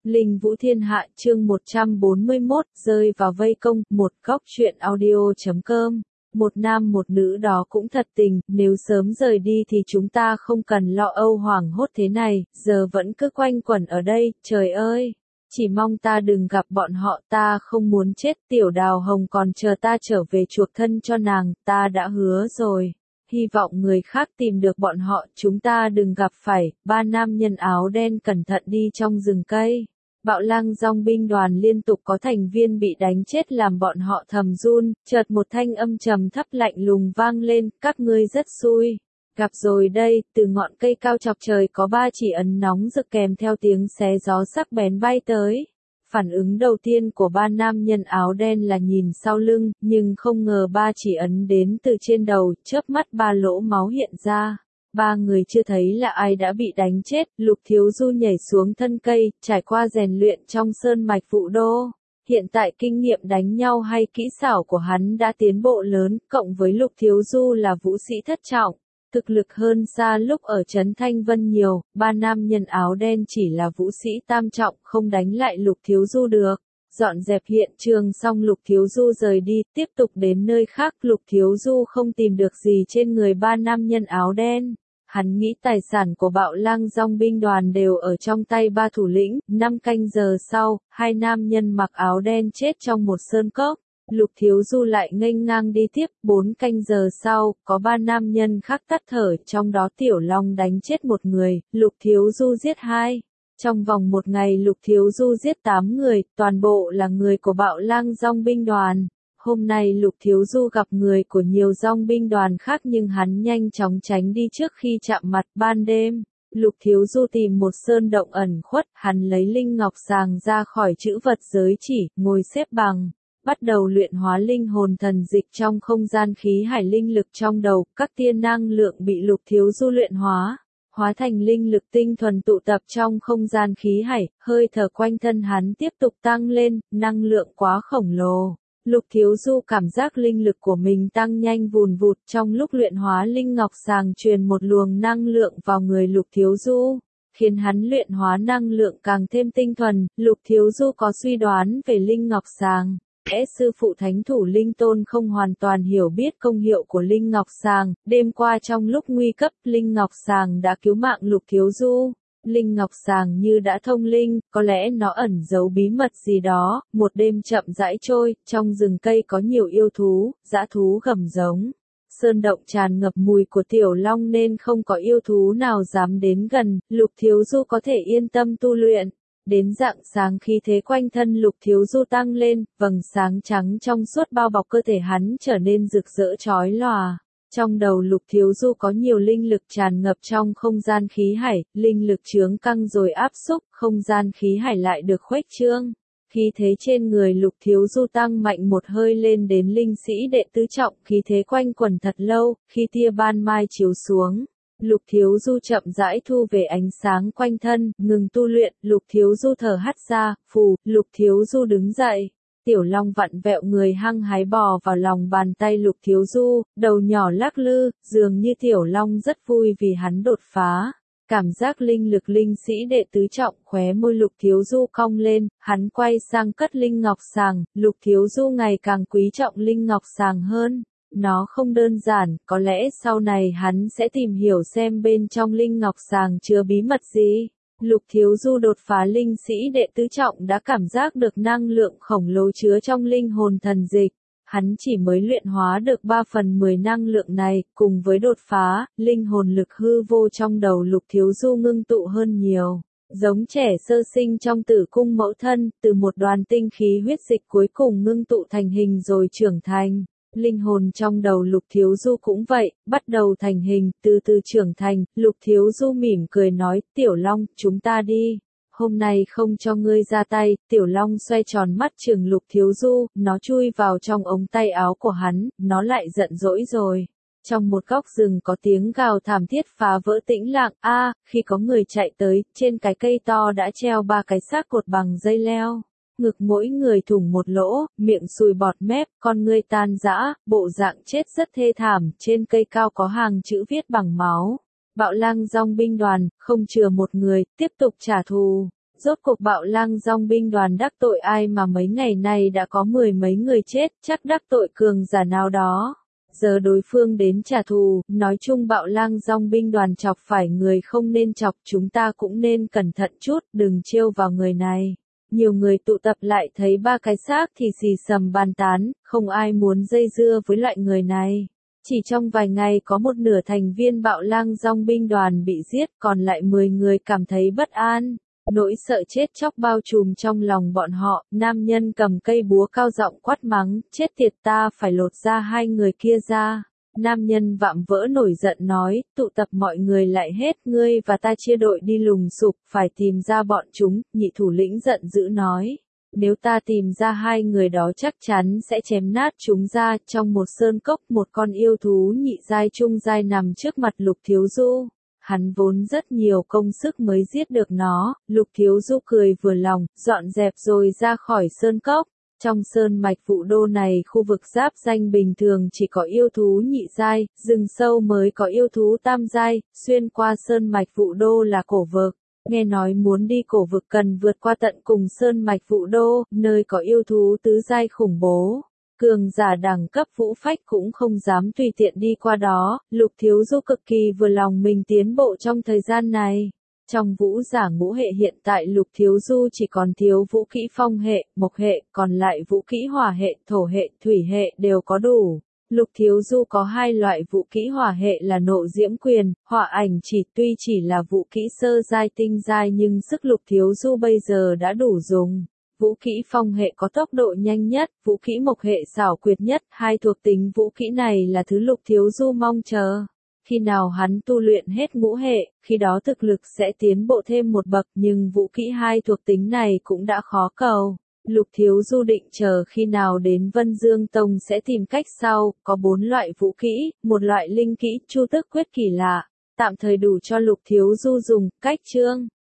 Linh Vũ Thiên Hạ chương 141 rơi vào vây công. Một góc truyện audio.com. Một nam một nữ đó cũng thật tình, nếu sớm rời đi thì chúng ta không cần lo âu hoảng hốt thế này, giờ vẫn cứ quanh quẩn ở đây, trời ơi. Chỉ mong ta đừng gặp bọn họ, ta không muốn chết. Tiểu Đào Hồng còn chờ ta trở về chuộc thân cho nàng, ta đã hứa rồi. Hy vọng người khác tìm được bọn họ, chúng ta đừng gặp phải. Ba nam nhân áo đen cẩn thận đi trong rừng cây. Bạo Lang dòng binh đoàn liên tục có thành viên bị đánh chết làm bọn họ thầm run, chợt một thanh âm trầm thấp lạnh lùng vang lên, các ngươi rất xui. Gặp rồi đây, từ ngọn cây cao chọc trời có ba chỉ ấn nóng rực kèm theo tiếng xé gió sắc bén bay tới. Phản ứng đầu tiên của ba nam nhân áo đen là nhìn sau lưng, nhưng không ngờ ba chỉ ấn đến từ trên đầu, chớp mắt ba lỗ máu hiện ra. Ba người chưa thấy là ai đã bị đánh chết. Lục Thiếu Du nhảy xuống thân cây, trải qua rèn luyện trong sơn mạch Phụ Đô. Hiện tại kinh nghiệm đánh nhau hay kỹ xảo của hắn đã tiến bộ lớn, cộng với Lục Thiếu Du là vũ sĩ thất trọng. Thực lực hơn xa lúc ở Trấn Thanh Vân nhiều, ba nam nhân áo đen chỉ là vũ sĩ tam trọng, không đánh lại Lục Thiếu Du được. Dọn dẹp hiện trường xong Lục Thiếu Du rời đi, tiếp tục đến nơi khác. Lục Thiếu Du không tìm được gì trên người ba nam nhân áo đen. Hắn nghĩ tài sản của Bạo Lang dòng binh đoàn đều ở trong tay ba thủ lĩnh. 5 canh giờ sau, hai nam nhân mặc áo đen chết trong một sơn cốc. Lục Thiếu Du lại nghênh ngang đi tiếp. 4 canh giờ sau, có ba nam nhân khác tắt thở, trong đó Tiểu Long đánh chết một người, Lục Thiếu Du giết 2. Trong vòng một ngày Lục Thiếu Du giết 8 người, toàn bộ là người của Bạo Lang dòng binh đoàn. Hôm nay Lục Thiếu Du gặp người của nhiều dòng binh đoàn khác nhưng hắn nhanh chóng tránh đi trước khi chạm mặt. Ban đêm, Lục Thiếu Du tìm một sơn động ẩn khuất, hắn lấy linh ngọc sàng ra khỏi chữ vật giới chỉ, ngồi xếp bằng, bắt đầu luyện hóa linh hồn thần dịch trong không gian khí hải. Linh lực trong đầu, các tia năng lượng bị Lục Thiếu Du luyện hóa thành linh lực tinh thuần tụ tập trong không gian khí hải. Hơi thở quanh thân hắn tiếp tục tăng lên, năng lượng quá khổng lồ. Lục Thiếu Du cảm giác linh lực của mình tăng nhanh vùn vụt. Trong lúc luyện hóa linh ngọc sàng truyền một luồng năng lượng vào người Lục Thiếu Du, khiến hắn luyện hóa năng lượng càng thêm tinh thuần. Lục Thiếu Du có suy đoán về linh ngọc sàng. Sư phụ Thánh Thủ Linh Tôn không hoàn toàn hiểu biết công hiệu của linh ngọc sàng. Đêm qua trong lúc nguy cấp, linh ngọc sàng đã cứu mạng Lục Thiếu Du. Linh ngọc sàng như đã thông linh, có lẽ nó ẩn giấu bí mật gì đó. Một đêm chậm rãi trôi, trong rừng cây có nhiều yêu thú, dã thú gầm giống. Sơn động tràn ngập mùi của Tiểu Long nên không có yêu thú nào dám đến gần. Lục Thiếu Du có thể yên tâm tu luyện. Đến rạng sáng khí thế quanh thân Lục Thiếu Du tăng lên, vầng sáng trắng trong suốt bao bọc cơ thể hắn trở nên rực rỡ chói lòa. Trong đầu Lục Thiếu Du có nhiều linh lực tràn ngập trong không gian khí hải, linh lực chướng căng rồi áp xúc, không gian khí hải lại được khuếch trương. Khí thế trên người Lục Thiếu Du tăng mạnh một hơi lên đến linh sĩ đệ tứ trọng, khí thế quanh quẩn thật lâu. Khi tia ban mai chiếu xuống, Lục Thiếu Du chậm rãi thu về ánh sáng quanh thân, ngừng tu luyện. Lục Thiếu Du thở hắt ra, phù. Lục Thiếu Du đứng dậy. Tiểu Long vặn vẹo người hăng hái bò vào lòng bàn tay Lục Thiếu Du, đầu nhỏ lắc lư, dường như Tiểu Long rất vui vì hắn đột phá. Cảm giác linh lực linh sĩ đệ tứ trọng, khóe môi Lục Thiếu Du cong lên, hắn quay sang cất linh ngọc sàng. Lục Thiếu Du ngày càng quý trọng linh ngọc sàng hơn. Nó không đơn giản, có lẽ sau này hắn sẽ tìm hiểu xem bên trong linh ngọc sàng chứa bí mật gì. Lục Thiếu Du đột phá linh sĩ đệ tứ trọng đã cảm giác được năng lượng khổng lồ chứa trong linh hồn thần dịch. Hắn chỉ mới luyện hóa được 3/10 năng lượng này, cùng với đột phá, linh hồn lực hư vô trong đầu Lục Thiếu Du ngưng tụ hơn nhiều. Giống trẻ sơ sinh trong tử cung mẫu thân, từ một đoàn tinh khí huyết dịch cuối cùng ngưng tụ thành hình rồi trưởng thành. Linh hồn trong đầu Lục Thiếu Du cũng vậy, bắt đầu thành hình, từ từ trưởng thành. Lục Thiếu Du mỉm cười nói, Tiểu Long, chúng ta đi. Hôm nay không cho ngươi ra tay. Tiểu Long xoay tròn mắt trừng Lục Thiếu Du, nó chui vào trong ống tay áo của hắn, nó lại giận dỗi rồi. Trong một góc rừng có tiếng gào thảm thiết phá vỡ tĩnh lặng. Khi có người chạy tới, trên cái cây to đã treo 3 cái xác cột bằng dây leo. Ngực mỗi người thủng một lỗ, miệng sùi bọt mép, con ngươi tan rã, bộ dạng chết rất thê thảm. Trên cây cao có hàng chữ viết bằng máu. Bạo Lang dòng binh đoàn, không chừa một người, tiếp tục trả thù. Rốt cuộc Bạo Lang dòng binh đoàn đắc tội ai mà mấy ngày nay đã có mười mấy người chết, chắc đắc tội cường giả nào đó. Giờ đối phương đến trả thù, nói chung Bạo Lang dòng binh đoàn chọc phải người không nên chọc, chúng ta cũng nên cẩn thận chút, đừng trêu vào người này. Nhiều người tụ tập lại thấy ba cái xác thì xì xầm bàn tán, không ai muốn dây dưa với loại người này. Chỉ trong vài ngày có một nửa thành viên Bạo Lang dòng binh đoàn bị giết, còn lại 10 người cảm thấy bất an. Nỗi sợ chết chóc bao trùm trong lòng bọn họ, nam nhân cầm cây búa cao giọng quát mắng, chết tiệt, ta phải lột da hai người kia ra. Nam nhân vạm vỡ nổi giận nói, tụ tập mọi người lại hết, ngươi và ta chia đội đi lùng sục, phải tìm ra bọn chúng. Nhị thủ lĩnh giận dữ nói, nếu ta tìm ra hai người đó chắc chắn sẽ chém nát chúng ra. Trong một sơn cốc, một con yêu thú nhị giai trung giai nằm trước mặt Lục Thiếu Du. Hắn vốn rất nhiều công sức mới giết được nó. Lục Thiếu Du cười vừa lòng, dọn dẹp rồi ra khỏi sơn cốc. Trong sơn mạch Vũ Đô này, khu vực giáp danh bình thường chỉ có yêu thú nhị giai, rừng sâu mới có yêu thú tam giai. Xuyên qua sơn mạch Vũ Đô là cổ vực. Nghe nói muốn đi cổ vực cần vượt qua tận cùng sơn mạch Vũ Đô, nơi có yêu thú tứ giai khủng bố. Cường giả đẳng cấp Vũ Phách cũng không dám tùy tiện đi qua đó. Lục Thiếu Du cực kỳ vừa lòng mình tiến bộ trong thời gian này. Trong vũ giả ngũ hệ hiện tại Lục Thiếu Du chỉ còn thiếu vũ kỹ phong hệ, mộc hệ, còn lại vũ kỹ hỏa hệ, thổ hệ, thủy hệ đều có đủ. Lục Thiếu Du có hai loại vũ kỹ hỏa hệ là nộ diễm quyền, hỏa ảnh chỉ, tuy chỉ là vũ kỹ sơ giai tinh giai nhưng sức Lục Thiếu Du bây giờ đã đủ dùng. Vũ kỹ phong hệ có tốc độ nhanh nhất, vũ kỹ mộc hệ xảo quyệt nhất, hai thuộc tính vũ kỹ này là thứ Lục Thiếu Du mong chờ. Khi nào hắn tu luyện hết ngũ hệ, khi đó thực lực sẽ tiến bộ thêm một bậc, nhưng vũ kỹ hai thuộc tính này cũng đã khó cầu. Lục Thiếu Du định chờ khi nào đến Vân Dương Tông sẽ tìm cách sau, có 4 loại vũ kỹ, một loại linh kỹ, Chu Tức Quyết kỳ lạ, tạm thời đủ cho Lục Thiếu Du dùng. Cách chương